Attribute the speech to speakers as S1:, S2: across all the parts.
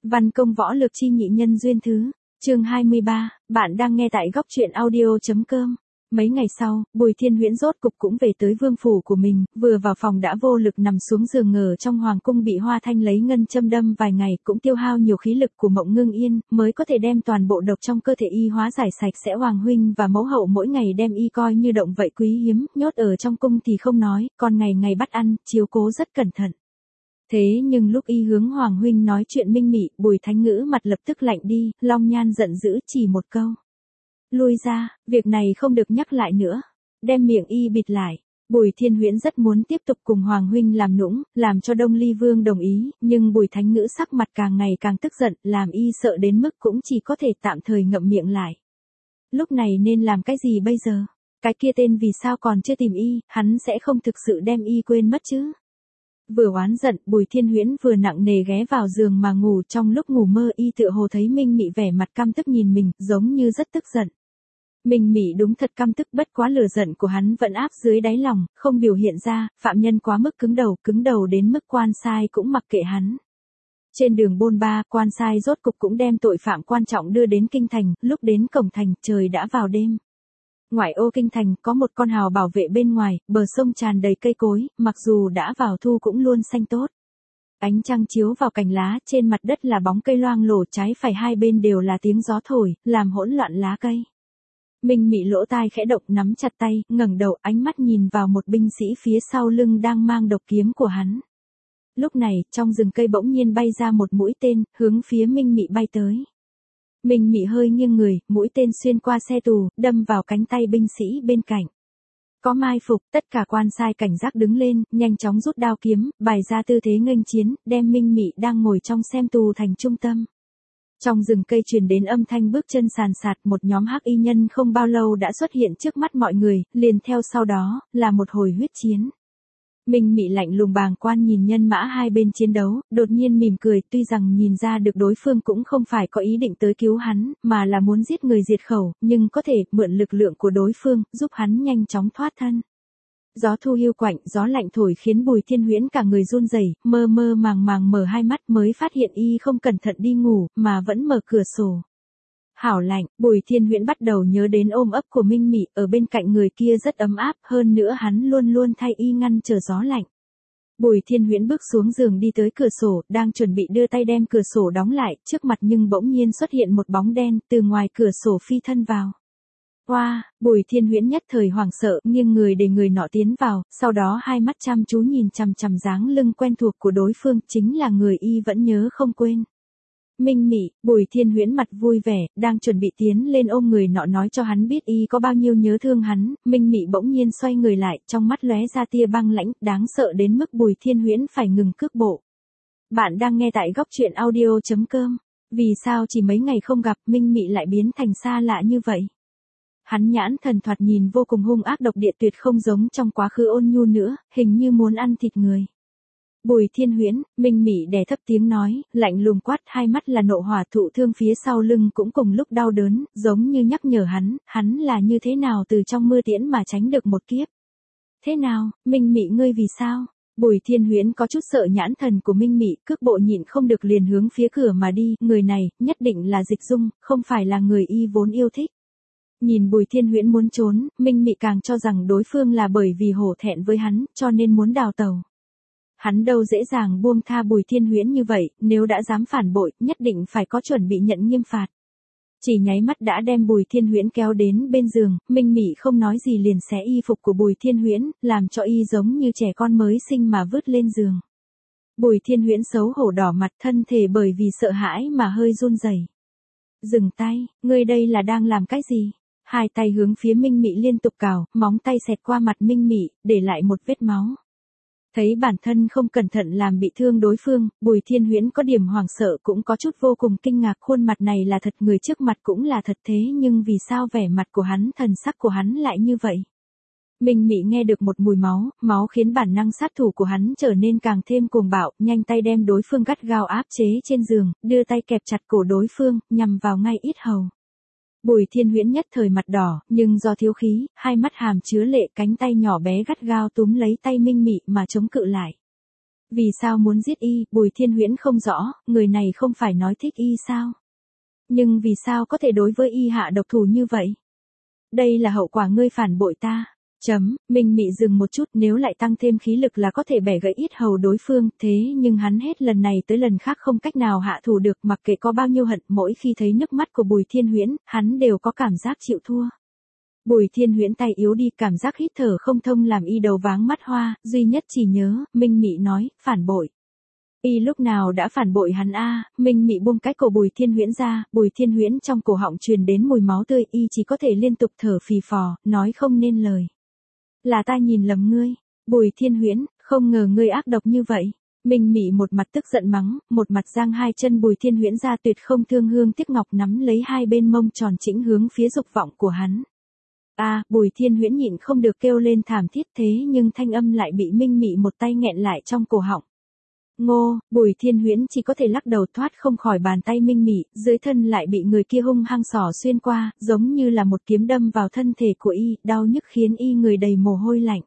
S1: Văn công võ lược chi nhị nhân duyên thứ, chương 23, bạn đang nghe tại góc truyện audio.com. Mấy ngày sau, Bùi Thiên Huyễn rốt cục cũng về tới vương phủ của mình, vừa vào phòng đã vô lực nằm xuống giường ngờ trong hoàng cung bị Hoa Thanh lấy ngân châm đâm vài ngày, cũng tiêu hao nhiều khí lực của Mộng Ngưng Yên, mới có thể đem toàn bộ độc trong cơ thể y hóa giải sạch sẽ. Hoàng huynh và mẫu hậu mỗi ngày đem y coi như động vật quý hiếm, nhốt ở trong cung thì không nói, còn ngày ngày bắt ăn, chiếu cố rất cẩn thận. Thế nhưng lúc y hướng Hoàng huynh nói chuyện minh mị, Bùi Thánh Ngữ mặt lập tức lạnh đi, Long Nhan giận dữ chỉ một câu: lui ra, việc này không được nhắc lại nữa. Đem miệng y bịt lại. Bùi Thiên Huyễn rất muốn tiếp tục cùng Hoàng huynh làm nũng, làm cho Đông Ly Vương đồng ý, nhưng Bùi Thánh Ngữ sắc mặt càng ngày càng tức giận, làm y sợ đến mức cũng chỉ có thể tạm thời ngậm miệng lại. Lúc này nên làm cái gì bây giờ? Cái kia tên vì sao còn chưa tìm y, hắn sẽ không thực sự đem y quên mất chứ? Vừa oán giận, Bùi Thiên Huyễn vừa nặng nề ghé vào giường mà ngủ. Trong lúc ngủ mơ y tựa hồ thấy Minh Mị vẻ mặt căm tức nhìn mình, giống như rất tức giận. Minh Mị đúng thật căm tức, bất quá lửa giận của hắn vẫn áp dưới đáy lòng, không biểu hiện ra. Phạm nhân quá mức cứng đầu đến mức quan sai cũng mặc kệ hắn. Trên đường bôn ba, quan sai rốt cục cũng đem tội phạm quan trọng đưa đến kinh thành. Lúc đến cổng thành, trời đã vào đêm. Ngoại ô kinh thành có một con hào bảo vệ bên ngoài, bờ sông tràn đầy cây cối, mặc dù đã vào thu cũng luôn xanh tốt. Ánh trăng chiếu vào cành lá, trên mặt đất là bóng cây loang lổ, trái phải hai bên đều là tiếng gió thổi, làm hỗn loạn lá cây. Minh Mị lỗ tai khẽ động, nắm chặt tay, ngẩng đầu, ánh mắt nhìn vào một binh sĩ phía sau lưng đang mang độc kiếm của hắn. Lúc này, trong rừng cây bỗng nhiên bay ra một mũi tên, hướng phía Minh Mị bay tới. Minh Mị hơi nghiêng người, mũi tên xuyên qua xe tù, đâm vào cánh tay binh sĩ bên cạnh. Có mai phục, tất cả quan sai cảnh giác đứng lên, nhanh chóng rút đao kiếm, bày ra tư thế nghênh chiến, đem Minh Mị đang ngồi trong xem tù thành trung tâm. Trong rừng cây truyền đến âm thanh bước chân sàn sạt, một nhóm hắc y nhân không bao lâu đã xuất hiện trước mắt mọi người, liền theo sau đó, là một hồi huyết chiến. Minh Mị lạnh lùng bàng quan nhìn nhân mã hai bên chiến đấu, đột nhiên mỉm cười, tuy rằng nhìn ra được đối phương cũng không phải có ý định tới cứu hắn, mà là muốn giết người diệt khẩu, nhưng có thể mượn lực lượng của đối phương, giúp hắn nhanh chóng thoát thân. Gió thu hiu quạnh, gió lạnh thổi khiến Bùi Thiên Huyễn cả người run rẩy, mơ mơ màng mở hai mắt mới phát hiện y không cẩn thận đi ngủ, mà vẫn mở cửa sổ. Hảo lạnh, Bùi Thiên Huyễn bắt đầu nhớ đến ôm ấp của Minh Mị, ở bên cạnh người kia rất ấm áp, hơn nữa hắn luôn luôn thay y ngăn trở gió lạnh. Bùi Thiên Huyễn bước xuống giường đi tới cửa sổ, đang chuẩn bị đưa tay đem cửa sổ đóng lại, trước mặt nhưng bỗng nhiên xuất hiện một bóng đen, từ ngoài cửa sổ phi thân vào. Oa, Bùi Thiên Huyễn nhất thời hoảng sợ, nghiêng người để người nọ tiến vào, sau đó hai mắt chăm chú nhìn chằm chằm dáng lưng quen thuộc của đối phương, chính là người y vẫn nhớ không quên. Minh Mị, Bùi Thiên Huyễn mặt vui vẻ, đang chuẩn bị tiến lên ôm người nọ nói cho hắn biết y có bao nhiêu nhớ thương hắn, Minh Mị bỗng nhiên xoay người lại, trong mắt lóe ra tia băng lãnh, đáng sợ đến mức Bùi Thiên Huyễn phải ngừng cước bộ. Bạn đang nghe tại góc truyện audio.com. Vì sao chỉ mấy ngày không gặp, Minh Mị lại biến thành xa lạ như vậy? Hắn nhãn thần thoạt nhìn vô cùng hung ác độc địa, tuyệt không giống trong quá khứ ôn nhu nữa, hình như muốn ăn thịt người. Bùi Thiên Huyễn, Minh Mị đè thấp tiếng nói, lạnh lùng quát, hai mắt là nộ hỏa, thụ thương phía sau lưng cũng cùng lúc đau đớn, giống như nhắc nhở hắn là như thế nào từ trong mưa tiễn mà tránh được một kiếp. Thế nào, Minh Mị ngươi vì sao? Bùi Thiên Huyễn có chút sợ nhãn thần của Minh Mị, cước bộ nhịn không được liền hướng phía cửa mà đi, người này, nhất định là Dịch Dung, không phải là người y vốn yêu thích. Nhìn Bùi Thiên Huyễn muốn trốn, Minh Mị càng cho rằng đối phương là bởi vì hổ thẹn với hắn, cho nên muốn đào tẩu. Hắn đâu dễ dàng buông tha Bùi Thiên Huyễn như vậy, nếu đã dám phản bội, nhất định phải có chuẩn bị nhận nghiêm phạt. Chỉ nháy mắt đã đem Bùi Thiên Huyễn kéo đến bên giường, Minh Mị không nói gì liền xé y phục của Bùi Thiên Huyễn, làm cho y giống như trẻ con mới sinh mà vứt lên giường. Bùi Thiên Huyễn xấu hổ đỏ mặt, thân thể bởi vì sợ hãi mà hơi run rẩy. Dừng tay, ngươi đây là đang làm cái gì? Hai tay hướng phía Minh Mị liên tục cào, móng tay xẹt qua mặt Minh Mị, để lại một vết máu. Thấy bản thân không cẩn thận làm bị thương đối phương, Bùi Thiên Huyễn có điểm hoảng sợ, cũng có chút vô cùng kinh ngạc, khuôn mặt này là thật, người trước mặt cũng là thật, thế nhưng vì sao vẻ mặt của hắn, thần sắc của hắn lại như vậy? Minh Mị nghe được một mùi máu khiến bản năng sát thủ của hắn trở nên càng thêm cuồng bạo, nhanh tay đem đối phương gắt gao áp chế trên giường, đưa tay kẹp chặt cổ đối phương, nhằm vào ngay yết hầu. Bùi Thiên Huyễn nhất thời mặt đỏ, nhưng do thiếu khí, hai mắt hàm chứa lệ, cánh tay nhỏ bé gắt gao túm lấy tay Minh Mị mà chống cự lại. Vì sao muốn giết y, Bùi Thiên Huyễn không rõ, người này không phải nói thích y sao? Nhưng vì sao có thể đối với y hạ độc thủ như vậy? Đây là hậu quả ngươi phản bội ta. Minh Mị dừng một chút, nếu lại tăng thêm khí lực là có thể bẻ gãy yết hầu đối phương, thế nhưng hắn hết lần này tới lần khác không cách nào hạ thủ được, mặc kệ có bao nhiêu hận, mỗi khi thấy nước mắt của Bùi Thiên Huyễn, hắn đều có cảm giác chịu thua. Bùi Thiên Huyễn tay yếu đi, cảm giác hít thở không thông làm y đầu váng mắt hoa, duy nhất chỉ nhớ, Minh Mị nói, phản bội. Y lúc nào đã phản bội hắn a? Minh Mị buông cái cổ Bùi Thiên Huyễn ra, Bùi Thiên Huyễn trong cổ họng truyền đến mùi máu tươi, y chỉ có thể liên tục thở phì phò, nói không nên lời. Là ta nhìn lầm ngươi, Bùi Thiên Huyễn, không ngờ ngươi ác độc như vậy. Minh Mị một mặt tức giận mắng, một mặt giang hai chân Bùi Thiên Huyễn ra, tuyệt không thương hương tiếc ngọc nắm lấy hai bên mông tròn chỉnh hướng phía dục vọng của hắn. Bùi Thiên Huyễn nhịn không được kêu lên thảm thiết, thế nhưng thanh âm lại bị Minh Mị một tay nghẹn lại trong cổ họng. Ngô, Bùi Thiên Huyễn chỉ có thể lắc đầu thoát không khỏi bàn tay Minh Mị, dưới thân lại bị người kia hung hăng xỏ xuyên qua, giống như là một kiếm đâm vào thân thể của y, đau nhức khiến y người đầy mồ hôi lạnh.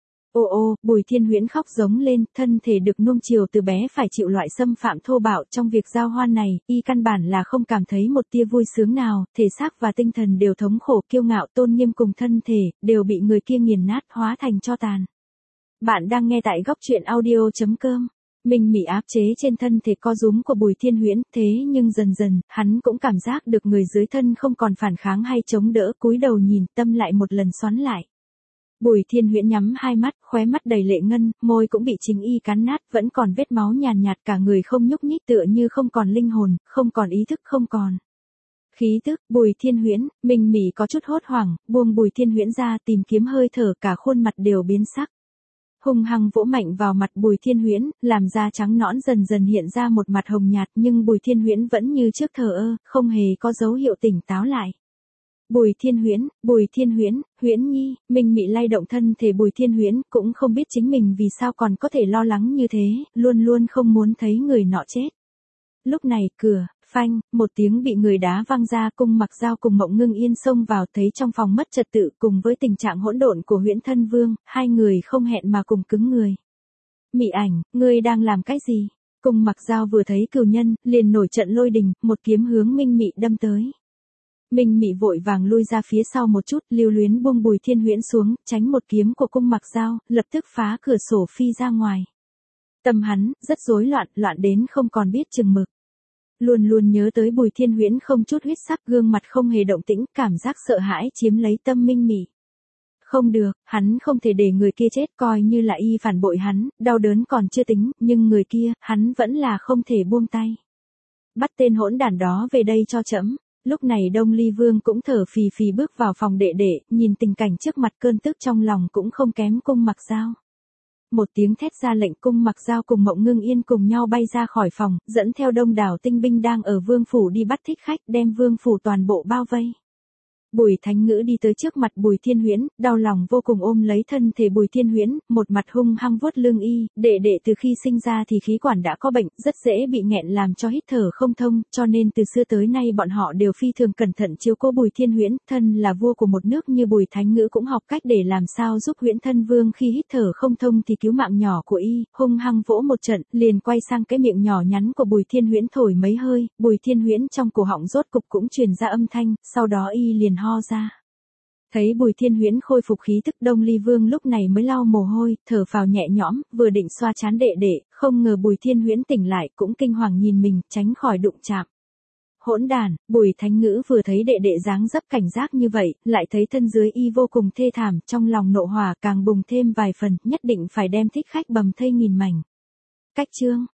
S1: Bùi Thiên Huyễn khóc giống lên, thân thể được nuông chiều từ bé phải chịu loại xâm phạm thô bạo, trong việc giao hoan này, y căn bản là không cảm thấy một tia vui sướng nào, thể xác và tinh thần đều thống khổ, kiêu ngạo, tôn nghiêm cùng thân thể, đều bị người kia nghiền nát, hóa thành tro tàn. Bạn đang nghe tại góc truyện audio.com. Minh Mị áp chế trên thân thể co rúm của Bùi Thiên Huyễn, thế nhưng dần dần, hắn cũng cảm giác được người dưới thân không còn phản kháng hay chống đỡ, cúi đầu nhìn, tâm lại một lần xoắn lại. Bùi Thiên Huyễn nhắm hai mắt, khóe mắt đầy lệ ngân, môi cũng bị chính y cắn nát, vẫn còn vết máu nhàn nhạt, cả người không nhúc nhích, tựa như không còn linh hồn, không còn ý thức, không còn khí tức. Bùi Thiên Huyễn, Minh Mị có chút hốt hoảng, buông Bùi Thiên Huyễn ra, tìm kiếm hơi thở, cả khuôn mặt đều biến sắc. Hung hăng vỗ mạnh vào mặt Bùi Thiên Huyễn, làm da trắng nõn dần dần hiện ra một mặt hồng nhạt, nhưng Bùi Thiên Huyễn vẫn như trước thờ ơ, không hề có dấu hiệu tỉnh táo lại. Bùi Thiên Huyễn, Huyễn Nhi, Minh Mị lay động thân thể Bùi Thiên Huyễn, cũng không biết chính mình vì sao còn có thể lo lắng như thế, luôn luôn không muốn thấy người nọ chết. Lúc này, cửa, phanh, một tiếng bị người đá văng ra, Cung Mặc Dao cùng Mộng Ngưng Yên xông vào, thấy trong phòng mất trật tự, cùng với tình trạng hỗn độn của Huyễn Thân Vương, hai người không hẹn mà cùng cứng người. Mị Ảnh, ngươi đang làm cái gì? Cung Mặc Dao vừa thấy cừu nhân, liền nổi trận lôi đình, một kiếm hướng Minh Mị đâm tới. Minh Mị vội vàng lui ra phía sau một chút, lưu luyến buông Bùi Thiên Huyễn xuống, tránh một kiếm của Cung Mặc Dao, lập tức phá cửa sổ phi ra ngoài. Tâm hắn rất rối loạn, loạn đến không còn biết chừng mực. Luôn luôn nhớ tới Bùi Thiên Huyễn không chút huyết sắc, gương mặt không hề động tĩnh, cảm giác sợ hãi chiếm lấy tâm Minh Mị. Không được, hắn không thể để người kia chết, coi như là y phản bội hắn, đau đớn còn chưa tính, nhưng người kia, hắn vẫn là không thể buông tay. Bắt tên hỗn đản đó về đây cho trẫm. Lúc này Đông Ly Vương cũng thở phì phì bước vào phòng đệ đệ, nhìn tình cảnh trước mặt, cơn tức trong lòng cũng không kém Cung Mặc Dao. Một tiếng thét ra lệnh, Cung Mặc Dao cùng Mộng Ngưng Yên cùng nhau bay ra khỏi phòng, dẫn theo đông đảo tinh binh đang ở vương phủ đi bắt thích khách, đem vương phủ toàn bộ bao vây. Bùi Thánh Ngữ đi tới trước mặt Bùi Thiên Huyễn, đau lòng vô cùng ôm lấy thân thể Bùi Thiên Huyễn, một mặt hung hăng vuốt lưng y, đệ đệ từ khi sinh ra thì khí quản đã có bệnh, rất dễ bị nghẹn làm cho hít thở không thông, cho nên từ xưa tới nay bọn họ đều phi thường cẩn thận chiếu cố Bùi Thiên Huyễn, thân là vua của một nước như Bùi Thánh Ngữ cũng học cách để làm sao giúp Huyễn Thân Vương khi hít thở không thông thì cứu mạng nhỏ của y, hung hăng vỗ một trận, liền quay sang cái miệng nhỏ nhắn của Bùi Thiên Huyễn thổi mấy hơi, Bùi Thiên Huyễn trong cổ họng rốt cục cũng truyền ra âm thanh, sau đó y liền ho ra. Thấy Bùi Thiên Huyễn khôi phục khí tức, Đông Ly Vương lúc này mới lau mồ hôi, thở phào nhẹ nhõm, vừa định xoa trán đệ đệ, không ngờ Bùi Thiên Huyễn tỉnh lại, cũng kinh hoàng nhìn mình, tránh khỏi đụng chạm. Hỗn đàn, Bùi Thánh Ngữ vừa thấy đệ đệ dáng dấp cảnh giác như vậy, lại thấy thân dưới y vô cùng thê thảm, trong lòng nộ hỏa càng bùng thêm vài phần, nhất định phải đem thích khách bầm thây nghìn mảnh. Cách chương